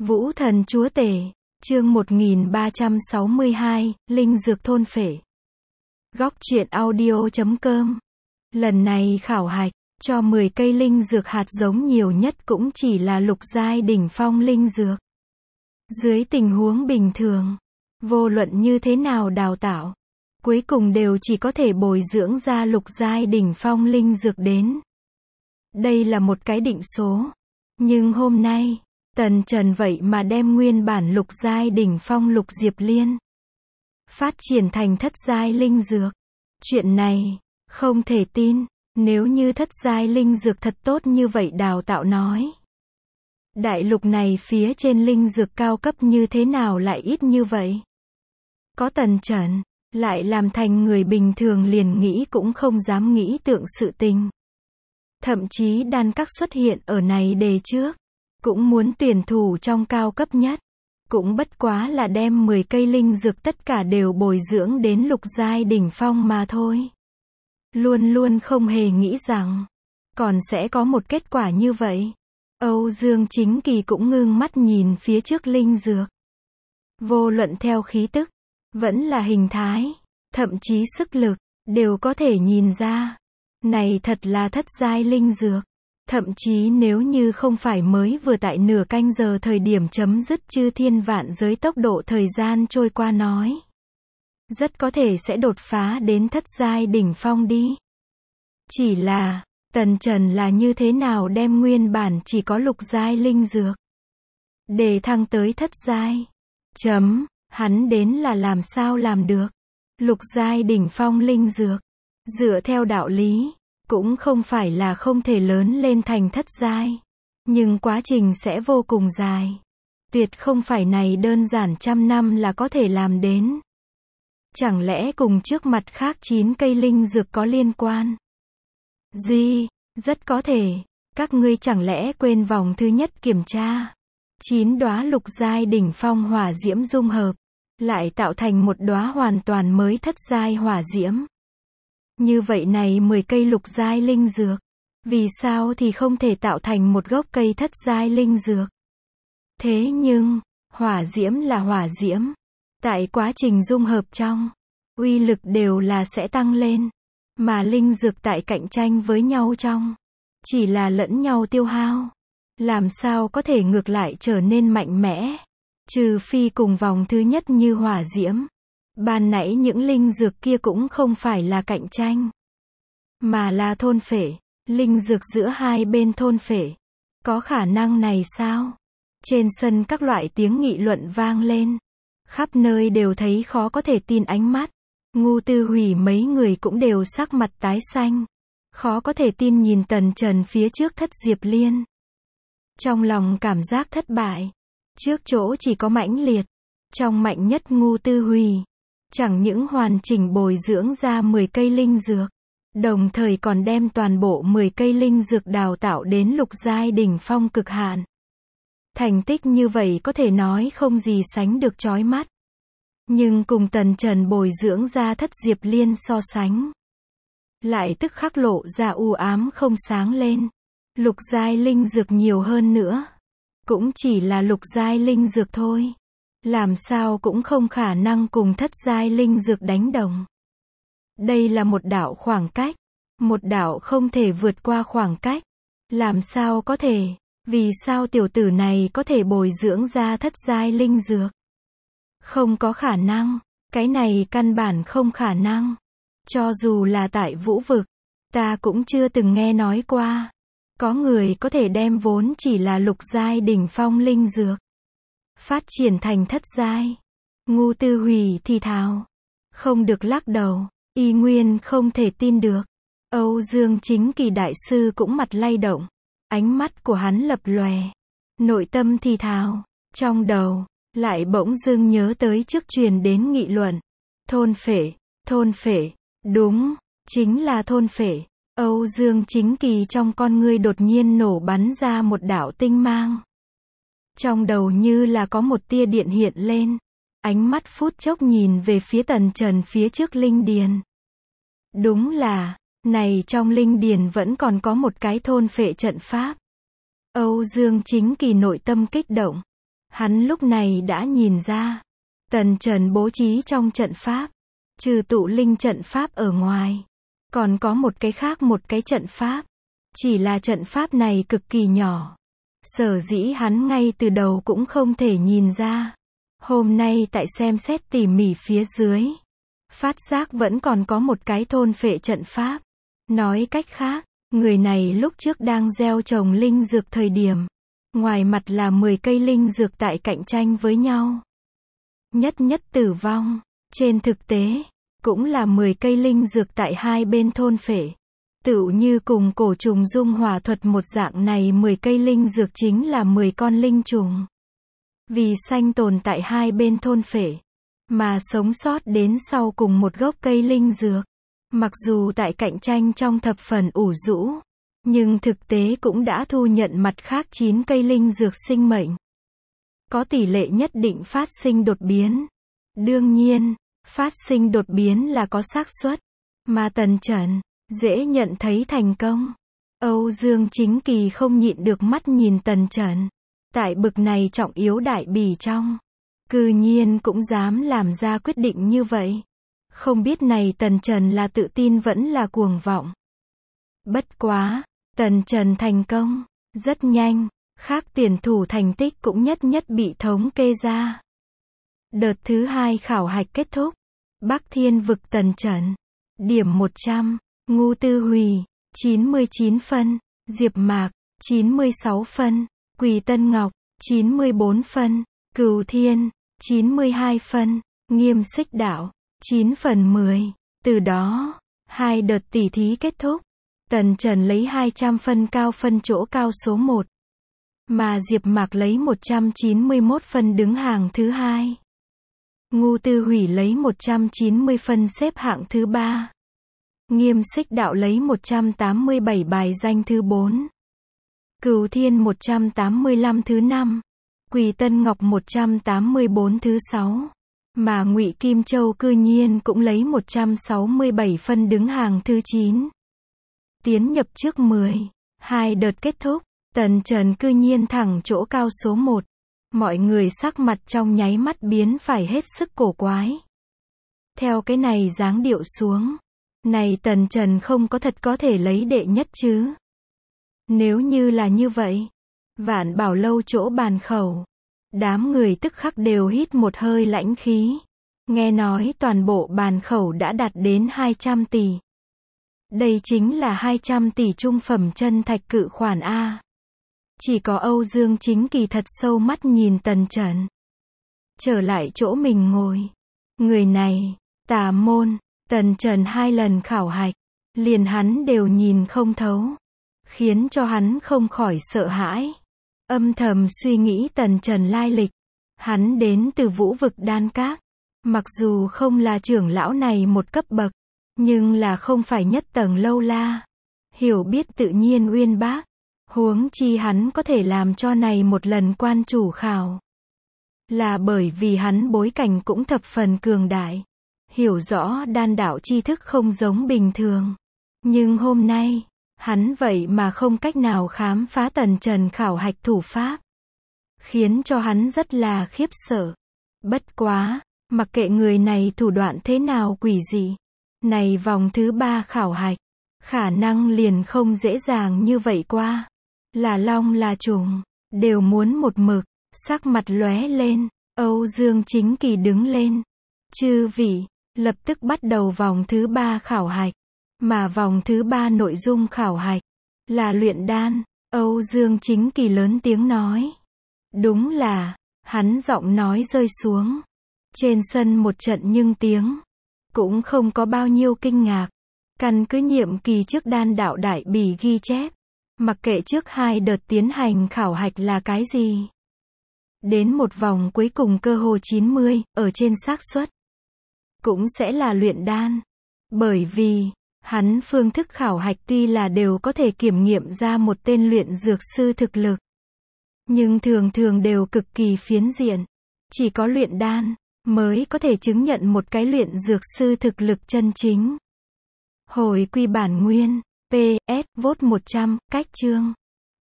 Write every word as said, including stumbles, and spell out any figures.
Vũ thần chúa tể, chương một nghìn ba trăm sáu mươi hai, Linh dược thôn phệ. Góc truyện audio chấm com. Lần này khảo hạch, cho mười cây linh dược hạt giống nhiều nhất cũng chỉ là lục giai đỉnh phong linh dược. Dưới tình huống bình thường, vô luận như thế nào đào tạo, cuối cùng đều chỉ có thể bồi dưỡng ra lục giai đỉnh phong linh dược đến. Đây là một cái định số. Nhưng hôm nay, Tần Trần vậy mà đem nguyên bản lục giai đỉnh phong lục diệp liên phát triển thành thất giai linh dược. Chuyện này, không thể tin, nếu như thất giai linh dược thật tốt như vậy đào tạo nói. Đại lục này phía trên linh dược cao cấp như thế nào lại ít như vậy? Có Tần Trần, lại làm thành người bình thường liền nghĩ cũng không dám nghĩ tượng sự tình. Thậm chí đan các xuất hiện ở này đề trước, cũng muốn tuyển thủ trong cao cấp nhất. Cũng bất quá là đem mười cây linh dược tất cả đều bồi dưỡng đến lục giai đỉnh phong mà thôi. Luôn luôn không hề nghĩ rằng, còn sẽ có một kết quả như vậy. Âu Dương Chính Kỳ cũng ngưng mắt nhìn phía trước linh dược. Vô luận theo khí tức, vẫn là hình thái, thậm chí sức lực, đều có thể nhìn ra. Này thật là thất giai linh dược. Thậm chí nếu như không phải mới vừa tại nửa canh giờ thời điểm chấm dứt chư thiên vạn giới tốc độ thời gian trôi qua nói. Rất có thể sẽ đột phá đến thất giai đỉnh phong đi. Chỉ là, Tần Trần là như thế nào đem nguyên bản chỉ có lục giai linh dược để thăng tới thất giai. Chấm, hắn đến là làm sao làm được. Lục giai đỉnh phong linh dược. Dựa theo đạo lý, cũng không phải là không thể lớn lên thành thất giai. Nhưng quá trình sẽ vô cùng dài. Tuyệt không phải này đơn giản trăm năm là có thể làm đến. Chẳng lẽ cùng trước mặt khác chín cây linh dược có liên quan? Gì? Rất có thể. Các ngươi chẳng lẽ quên vòng thứ nhất kiểm tra. Chín đóa lục giai đỉnh phong hỏa diễm dung hợp. Lại tạo thành một đóa hoàn toàn mới thất giai hỏa diễm. Như vậy này mười cây lục giai linh dược, vì sao thì không thể tạo thành một gốc cây thất giai linh dược? Thế nhưng, hỏa diễm là hỏa diễm, tại quá trình dung hợp trong, uy lực đều là sẽ tăng lên, mà linh dược tại cạnh tranh với nhau trong, chỉ là lẫn nhau tiêu hao, làm sao có thể ngược lại trở nên mạnh mẽ, trừ phi cùng vòng thứ nhất như hỏa diễm. Ban nãy những linh dược kia cũng không phải là cạnh tranh, mà là thôn phệ, linh dược giữa hai bên thôn phệ. Có khả năng này sao? Trên sân các loại tiếng nghị luận vang lên. Khắp nơi đều thấy khó có thể tin ánh mắt. Ngu Tư Hủy mấy người cũng đều sắc mặt tái xanh. Khó có thể tin nhìn Tần Trần phía trước thất diệp liên. Trong lòng cảm giác thất bại. Trước chỗ chỉ có mãnh liệt. Trong mạnh nhất Ngu Tư Hủy. Chẳng những hoàn chỉnh bồi dưỡng ra mười cây linh dược, đồng thời còn đem toàn bộ mười cây linh dược đào tạo đến lục giai đỉnh phong cực hạn. Thành tích như vậy có thể nói không gì sánh được chói mắt. Nhưng cùng Tần Trần bồi dưỡng ra thất diệp liên so sánh, lại tức khắc lộ ra u ám không sáng lên. Lục giai linh dược nhiều hơn nữa, cũng chỉ là lục giai linh dược thôi. Làm sao cũng không khả năng cùng thất giai linh dược đánh đồng. Đây là một đạo khoảng cách, một đạo không thể vượt qua khoảng cách. Làm sao có thể, vì sao tiểu tử này có thể bồi dưỡng ra thất giai linh dược? Không có khả năng, cái này căn bản không khả năng. Cho dù là tại vũ vực, ta cũng chưa từng nghe nói qua. Có người có thể đem vốn chỉ là lục giai đỉnh phong linh dược phát triển thành thất giai. Ngu Tư Hủy thì thào. Không được lắc đầu. Y nguyên không thể tin được. Âu Dương Chính Kỳ đại sư cũng mặt lay động. Ánh mắt của hắn lập lòe. Nội tâm thì thào. Trong đầu, lại bỗng dưng nhớ tới trước truyền đến nghị luận. Thôn phệ, thôn phệ. Đúng, chính là thôn phệ. Âu Dương Chính Kỳ trong con ngươi đột nhiên nổ bắn ra một đạo tinh mang. Trong đầu như là có một tia điện hiện lên. Ánh mắt phút chốc nhìn về phía Tần Trần phía trước linh điền. Đúng là, này trong linh điền vẫn còn có một cái thôn phệ trận pháp. Âu Dương Chính Kỳ nội tâm kích động. Hắn lúc này đã nhìn ra, Tần Trần bố trí trong trận pháp, trừ tụ linh trận pháp ở ngoài, còn có một cái khác một cái trận pháp. Chỉ là trận pháp này cực kỳ nhỏ. Sở dĩ hắn ngay từ đầu cũng không thể nhìn ra. Hôm nay tại xem xét tỉ mỉ phía dưới, phát giác vẫn còn có một cái thôn phệ trận pháp. Nói cách khác, người này lúc trước đang gieo trồng linh dược thời điểm, ngoài mặt là mười cây linh dược tại cạnh tranh với nhau. Nhất nhất tử vong, trên thực tế, cũng là mười cây linh dược tại hai bên thôn phệ. Tựu như cùng cổ trùng dung hỏa thuật một dạng này, mười cây linh dược chính là mười con linh trùng. Vì sanh tồn tại hai bên thôn phệ, mà sống sót đến sau cùng một gốc cây linh dược. Mặc dù tại cạnh tranh trong thập phần ủ rũ, nhưng thực tế cũng đã thu nhận mặt khác chín cây linh dược sinh mệnh. Có tỷ lệ nhất định phát sinh đột biến. Đương nhiên, phát sinh đột biến là có xác suất, mà Tần Trần dễ nhận thấy thành công. Âu Dương Chính Kỳ không nhịn được mắt nhìn Tần Trần. Tại bực này trọng yếu đại bỉ trong, cư nhiên cũng dám làm ra quyết định như vậy. Không biết này Tần Trần là tự tin vẫn là cuồng vọng. Bất quá, Tần Trần thành công, rất nhanh, khác tuyển thủ thành tích cũng nhất nhất bị thống kê ra. Đợt thứ hai khảo hạch kết thúc. Bắc Thiên vực Tần Trần, điểm một trăm, Ngô Tư Hùy, chín mươi chín phân, Diệp Mạc, chín mươi sáu phân, Quỳ Tân Ngọc, chín mươi bốn phân, Cửu Thiên, chín mươi hai phân, Nghiêm Xích Đạo, chín phần mười. Từ đó, hai đợt tỉ thí kết thúc. Tần Trần lấy hai trăm phân cao phân chỗ cao số một. Mà Diệp Mạc lấy một trăm chín mươi mốt phân đứng hàng thứ hai. Ngô Tư Hủy lấy một trăm chín mươi phân xếp hạng thứ ba. Nghiêm Xích Đạo lấy một trăm tám mươi bảy bài danh thứ bốn. Cửu Thiên một trăm tám mươi lăm thứ năm. Quỳ Tân Ngọc một trăm tám mươi bốn thứ sáu. Mà Ngụy Kim Châu cư nhiên cũng lấy một trăm sáu mươi bảy phân đứng hàng thứ chín. Tiến nhập trước mười. Hai đợt kết thúc, Tần Trần cư nhiên thẳng chỗ cao số một. Mọi người sắc mặt trong nháy mắt biến phải hết sức cổ quái. Theo cái này dáng điệu xuống, này Tần Trần không có thật có thể lấy đệ nhất chứ. Nếu như là như vậy, Vạn Bảo Lâu chỗ bàn khẩu, đám người tức khắc đều hít một hơi lãnh khí. Nghe nói toàn bộ bàn khẩu đã đạt đến hai trăm tỷ. Đây chính là hai trăm tỷ trung phẩm chân thạch cự khoản A. Chỉ có Âu Dương Chính Kỳ thật sâu mắt nhìn Tần Trần. Trở lại chỗ mình ngồi. Người này, tà môn, Tần Trần hai lần khảo hạch, liền hắn đều nhìn không thấu. Khiến cho hắn không khỏi sợ hãi. Âm thầm suy nghĩ Tần Trần lai lịch. Hắn đến từ Vũ Vực Đan Các. Mặc dù không là trưởng lão này một cấp bậc, nhưng là không phải nhất tầng lâu la. Hiểu biết tự nhiên uyên bác. Huống chi hắn có thể làm cho này một lần quan chủ khảo. Là bởi vì hắn bối cảnh cũng thập phần cường đại. Hiểu rõ đan đạo tri thức không giống bình thường. Nhưng hôm nay, hắn vậy mà không cách nào khám phá Tần Trần khảo hạch thủ pháp. Khiến cho hắn rất là khiếp sợ. Bất quá, mặc kệ người này thủ đoạn thế nào quỷ dị. Này vòng thứ ba khảo hạch, khả năng liền không dễ dàng như vậy qua. Là long là trùng, đều muốn một mực, sắc mặt lóe lên, Âu Dương Chính Kỳ đứng lên. Chư vị, lập tức bắt đầu vòng thứ ba khảo hạch. Mà vòng thứ ba nội dung khảo hạch, là luyện đan, Âu Dương Chính Kỳ lớn tiếng nói. Đúng là, hắn giọng nói rơi xuống. Trên sân một trận nhưng tiếng, cũng không có bao nhiêu kinh ngạc. Căn cứ nhiệm kỳ trước đan đạo đại bỉ ghi chép. Mặc kệ trước hai đợt tiến hành khảo hạch là cái gì. Đến một vòng cuối cùng cơ hồ chín mươi, ở trên xác suất cũng sẽ là luyện đan. Bởi vì, hắn phương thức khảo hạch tuy là đều có thể kiểm nghiệm ra một tên luyện dược sư thực lực. Nhưng thường thường đều cực kỳ phiến diện. Chỉ có luyện đan, mới có thể chứng nhận một cái luyện dược sư thực lực chân chính. Hồi quy bản nguyên. pê ét, vote một trăm, cách chương.